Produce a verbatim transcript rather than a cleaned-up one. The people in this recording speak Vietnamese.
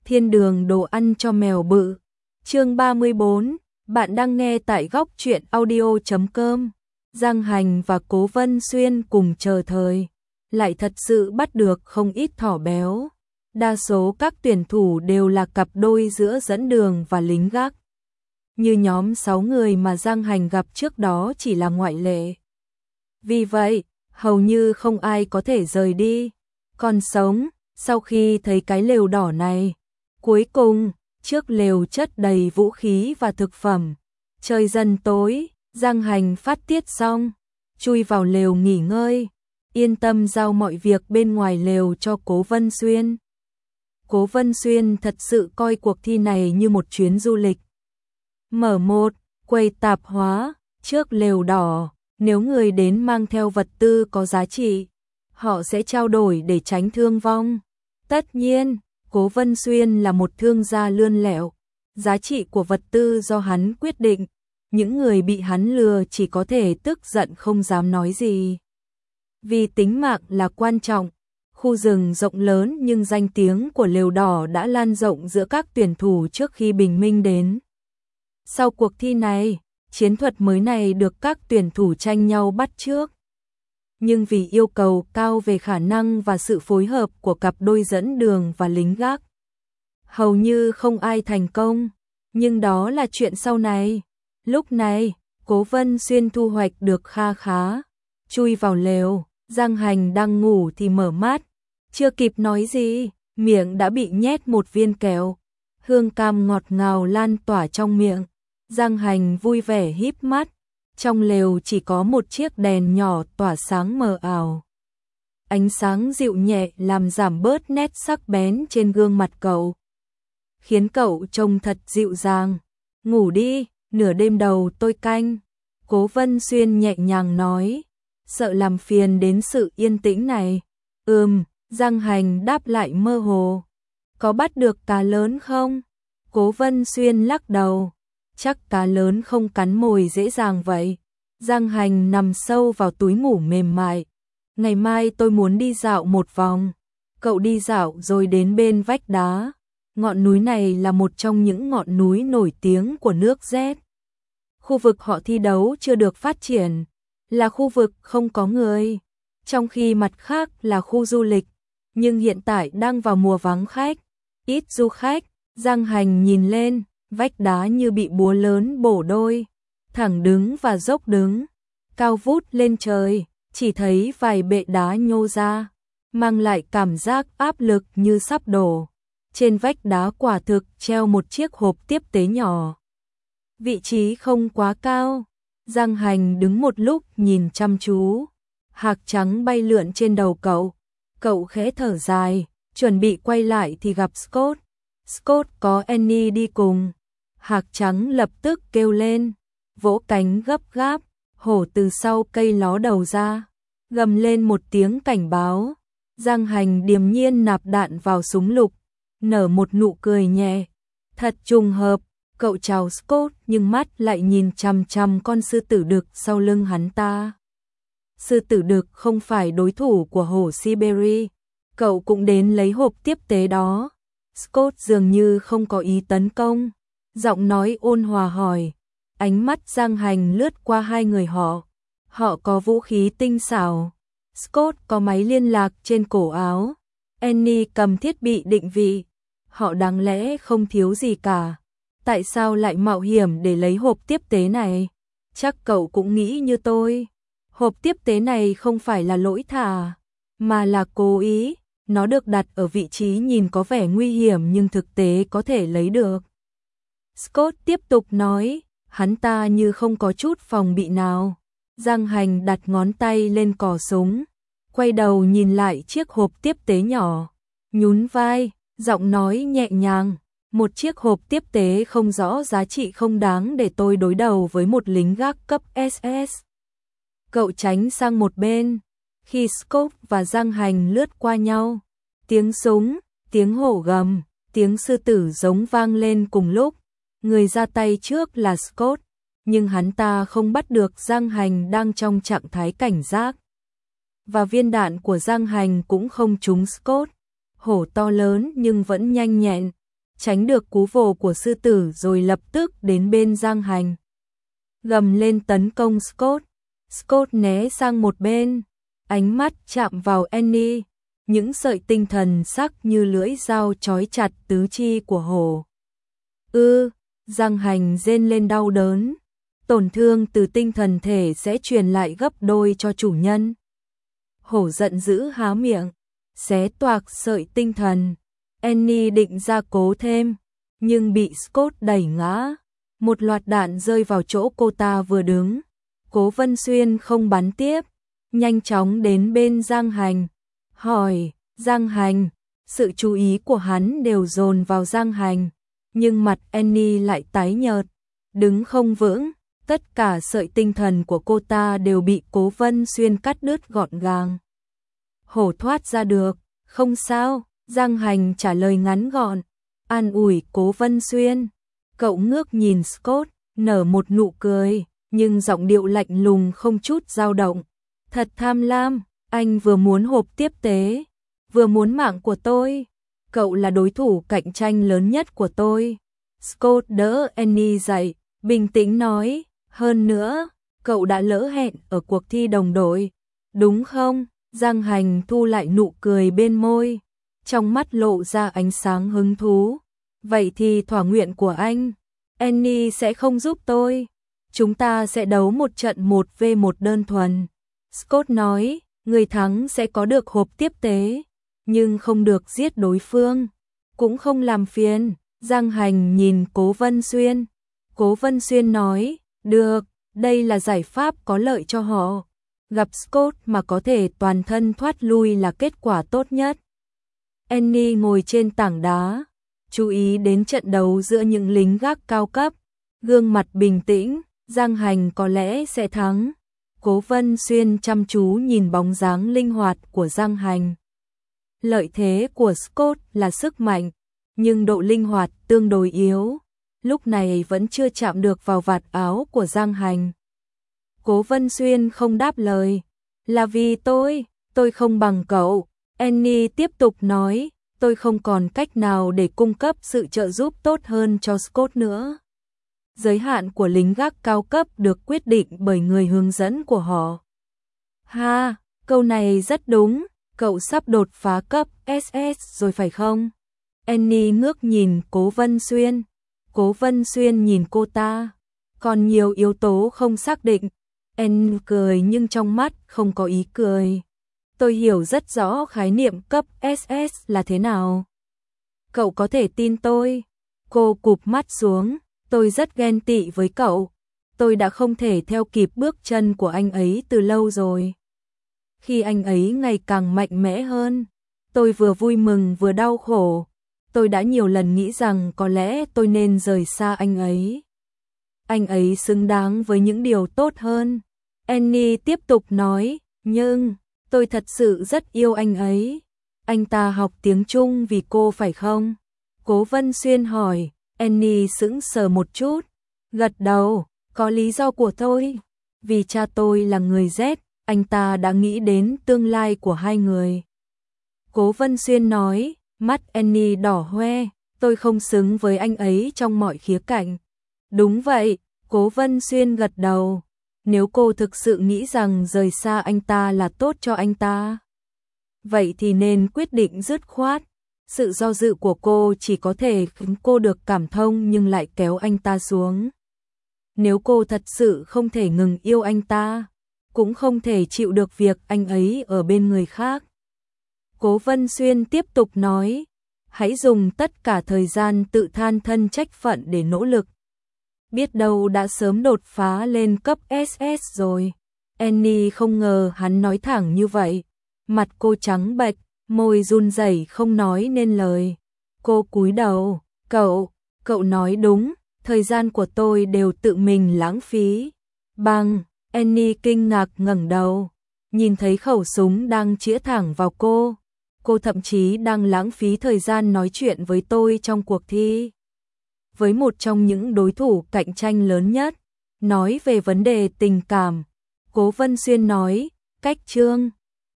Thiên đường đồ ăn cho mèo bự. Chương ba mươi bốn, bạn đang nghe tại góc truyện audio chấm com. Giang Hành và Cố Vân Xuyên cùng chờ thời, lại thật sự bắt được không ít thỏ béo. Đa số các tuyển thủ đều là cặp đôi giữa dẫn đường và lính gác. Như nhóm sáu người mà Giang Hành gặp trước đó chỉ là ngoại lệ. Vì vậy, hầu như không ai có thể rời đi. Còn sống, sau khi thấy cái lều đỏ này, cuối cùng, trước lều chất đầy vũ khí và thực phẩm. Trời dần tối, Giang Hành phát tiết xong, chui vào lều nghỉ ngơi, yên tâm giao mọi việc bên ngoài lều cho Cố Vân Xuyên. Cố Vân Xuyên thật sự coi cuộc thi này như một chuyến du lịch. Mở một, quầy tạp hóa, trước lều đỏ, nếu người đến mang theo vật tư có giá trị, họ sẽ trao đổi để tránh thương vong. Tất nhiên, Cố Vân Xuyên là một thương gia lươn lẹo, giá trị của vật tư do hắn quyết định, những người bị hắn lừa chỉ có thể tức giận không dám nói gì. Vì tính mạng là quan trọng, khu rừng rộng lớn nhưng danh tiếng của lều đỏ đã lan rộng giữa các tuyển thủ trước khi bình minh đến. Sau cuộc thi này, chiến thuật mới này được các tuyển thủ tranh nhau bắt chước. Nhưng vì yêu cầu cao về khả năng và sự phối hợp của cặp đôi dẫn đường và lính gác, hầu như không ai thành công, nhưng đó là chuyện sau này. Lúc này, Cố Vân Xuyên thu hoạch được kha khá, chui vào lều, Giang Hành đang ngủ thì mở mắt, chưa kịp nói gì, miệng đã bị nhét một viên kẹo, hương cam ngọt ngào lan tỏa trong miệng. Giang Hành vui vẻ híp mắt, trong lều chỉ có một chiếc đèn nhỏ tỏa sáng mờ ảo. Ánh sáng dịu nhẹ làm giảm bớt nét sắc bén trên gương mặt cậu, khiến cậu trông thật dịu dàng. Ngủ đi, nửa đêm đầu tôi canh. Cố Vân Xuyên nhẹ nhàng nói, sợ làm phiền đến sự yên tĩnh này. Ừm, Giang Hành đáp lại mơ hồ. Có bắt được cá lớn không? Cố Vân Xuyên lắc đầu. Chắc cá lớn không cắn mồi dễ dàng vậy. Giang Hành nằm sâu vào túi ngủ mềm mại. Ngày mai tôi muốn đi dạo một vòng. Cậu đi dạo rồi đến bên vách đá. Ngọn núi này là một trong những ngọn núi nổi tiếng của nước Z. Khu vực họ thi đấu chưa được phát triển, là khu vực không có người, trong khi mặt khác là khu du lịch, nhưng hiện tại đang vào mùa vắng khách, ít du khách. Giang Hành nhìn lên, vách đá như bị búa lớn bổ đôi, thẳng đứng và dốc đứng, cao vút lên trời, chỉ thấy vài bệ đá nhô ra, mang lại cảm giác áp lực như sắp đổ. Trên vách đá quả thực treo một chiếc hộp tiếp tế nhỏ. Vị trí không quá cao, Giang Hành đứng một lúc nhìn chăm chú, hạc trắng bay lượn trên đầu cậu. Cậu khẽ thở dài, chuẩn bị quay lại thì gặp Scott. Scott có Annie đi cùng. Hạc trắng lập tức kêu lên, vỗ cánh gấp gáp, hổ từ sau cây ló đầu ra, gầm lên một tiếng cảnh báo. Giang Hành điềm nhiên nạp đạn vào súng lục, nở một nụ cười nhẹ. Thật trùng hợp, cậu chào Scott nhưng mắt lại nhìn chằm chằm con sư tử đực sau lưng hắn ta. Sư tử đực không phải đối thủ của hổ Siberia, cậu cũng đến lấy hộp tiếp tế đó. Scott dường như không có ý tấn công, giọng nói ôn hòa hỏi. Ánh mắt Giang Hành lướt qua hai người họ. Họ có vũ khí tinh xảo. Scott có máy liên lạc trên cổ áo, Annie cầm thiết bị định vị. Họ đáng lẽ không thiếu gì cả. Tại sao lại mạo hiểm để lấy hộp tiếp tế này? Chắc cậu cũng nghĩ như tôi. Hộp tiếp tế này không phải là lỗi thả, mà là cố ý. Nó được đặt ở vị trí nhìn có vẻ nguy hiểm nhưng thực tế có thể lấy được. Scott tiếp tục nói, hắn ta như không có chút phòng bị nào. Giang Hành đặt ngón tay lên cò súng, quay đầu nhìn lại chiếc hộp tiếp tế nhỏ, nhún vai, giọng nói nhẹ nhàng, một chiếc hộp tiếp tế không rõ giá trị không đáng để tôi đối đầu với một lính gác cấp ét ét. Cậu tránh sang một bên, khi Scott và Giang Hành lướt qua nhau, tiếng súng, tiếng hổ gầm, tiếng sư tử giống vang lên cùng lúc. Người ra tay trước là Scott, nhưng hắn ta không bắt được Giang Hành đang trong trạng thái cảnh giác. Và viên đạn của Giang Hành cũng không trúng Scott. Hổ to lớn nhưng vẫn nhanh nhẹn, tránh được cú vồ của sư tử rồi lập tức đến bên Giang Hành. Gầm lên tấn công Scott. Scott né sang một bên, ánh mắt chạm vào Annie, những sợi tinh thần sắc như lưỡi dao chói chặt tứ chi của hổ. Ư, Giang Hành rên lên đau đớn, tổn thương từ tinh thần thể sẽ truyền lại gấp đôi cho chủ nhân. Hổ giận dữ há miệng, xé toạc sợi tinh thần. Annie định ra cố thêm, nhưng bị Scott đẩy ngã. Một loạt đạn rơi vào chỗ cô ta vừa đứng. Cố Vân Xuyên không bắn tiếp, nhanh chóng đến bên Giang Hành, hỏi, Giang Hành, sự chú ý của hắn đều dồn vào Giang Hành, nhưng mặt Annie lại tái nhợt, đứng không vững, tất cả sợi tinh thần của cô ta đều bị Cố Vân Xuyên cắt đứt gọn gàng. Hổ thoát ra được, không sao, Giang Hành trả lời ngắn gọn, an ủi Cố Vân Xuyên. Cậu ngước nhìn Scott, nở một nụ cười, nhưng giọng điệu lạnh lùng không chút dao động. Thật tham lam, anh vừa muốn hộp tiếp tế, vừa muốn mạng của tôi. Cậu là đối thủ cạnh tranh lớn nhất của tôi. Scott đỡ Annie dậy, bình tĩnh nói, hơn nữa, cậu đã lỡ hẹn ở cuộc thi đồng đội, đúng không? Giang Hành thu lại nụ cười bên môi, trong mắt lộ ra ánh sáng hứng thú. Vậy thì thỏa nguyện của anh, Annie sẽ không giúp tôi. Chúng ta sẽ đấu một trận một v một đơn thuần. Scott nói, người thắng sẽ có được hộp tiếp tế, nhưng không được giết đối phương, cũng không làm phiền. Giang Hành nhìn Cố Vân Xuyên. Cố Vân Xuyên nói, được, đây là giải pháp có lợi cho họ. Gặp Scott mà có thể toàn thân thoát lui là kết quả tốt nhất. Annie ngồi trên tảng đá, chú ý đến trận đấu giữa những lính gác cao cấp, gương mặt bình tĩnh, Giang Hành có lẽ sẽ thắng. Cố Vân Xuyên chăm chú nhìn bóng dáng linh hoạt của Giang Hành. Lợi thế của Scott là sức mạnh, nhưng độ linh hoạt tương đối yếu, lúc này vẫn chưa chạm được vào vạt áo của Giang Hành. Cố Vân Xuyên không đáp lời, là vì tôi, tôi không bằng cậu. Annie tiếp tục nói, tôi không còn cách nào để cung cấp sự trợ giúp tốt hơn cho Scott nữa. Giới hạn của lính gác cao cấp được quyết định bởi người hướng dẫn của họ. Ha, câu này rất đúng, cậu sắp đột phá cấp ét ét rồi phải không? Annie ngước nhìn Cố Vân Xuyên. Cố Vân Xuyên nhìn cô ta. Còn nhiều yếu tố không xác định. Annie cười nhưng trong mắt không có ý cười. Tôi hiểu rất rõ khái niệm cấp ét ét là thế nào. Cậu có thể tin tôi. Cô cụp mắt xuống. Tôi rất ghen tị với cậu. Tôi đã không thể theo kịp bước chân của anh ấy từ lâu rồi. Khi anh ấy ngày càng mạnh mẽ hơn, tôi vừa vui mừng vừa đau khổ. Tôi đã nhiều lần nghĩ rằng có lẽ tôi nên rời xa anh ấy. Anh ấy xứng đáng với những điều tốt hơn. Annie tiếp tục nói, nhưng tôi thật sự rất yêu anh ấy. Anh ta học tiếng Trung vì cô phải không? Cố Vân Xuyên hỏi. Annie sững sờ một chút, gật đầu, có lý do của tôi. Vì cha tôi là người Z, anh ta đã nghĩ đến tương lai của hai người. Cố Vân Xuyên nói, mắt Annie đỏ hoe, tôi không xứng với anh ấy trong mọi khía cạnh. Đúng vậy, Cố Vân Xuyên gật đầu. Nếu cô thực sự nghĩ rằng rời xa anh ta là tốt cho anh ta, vậy thì nên quyết định dứt khoát. Sự do dự của cô chỉ có thể khiến cô được cảm thông nhưng lại kéo anh ta xuống. Nếu cô thật sự không thể ngừng yêu anh ta, cũng không thể chịu được việc anh ấy ở bên người khác. Cố Vân Xuyên tiếp tục nói, hãy dùng tất cả thời gian tự than thân trách phận để nỗ lực. Biết đâu đã sớm đột phá lên cấp ét ét rồi. Annie không ngờ hắn nói thẳng như vậy. Mặt cô trắng bệch, môi run rẩy không nói nên lời. Cô cúi đầu, cậu, cậu nói đúng, thời gian của tôi đều tự mình lãng phí. Bang, Annie kinh ngạc ngẩng đầu, nhìn thấy khẩu súng đang chĩa thẳng vào cô. Cô thậm chí đang lãng phí thời gian nói chuyện với tôi trong cuộc thi. Với một trong những đối thủ cạnh tranh lớn nhất, nói về vấn đề tình cảm. Cố Vân Xuyên nói, cách Trương.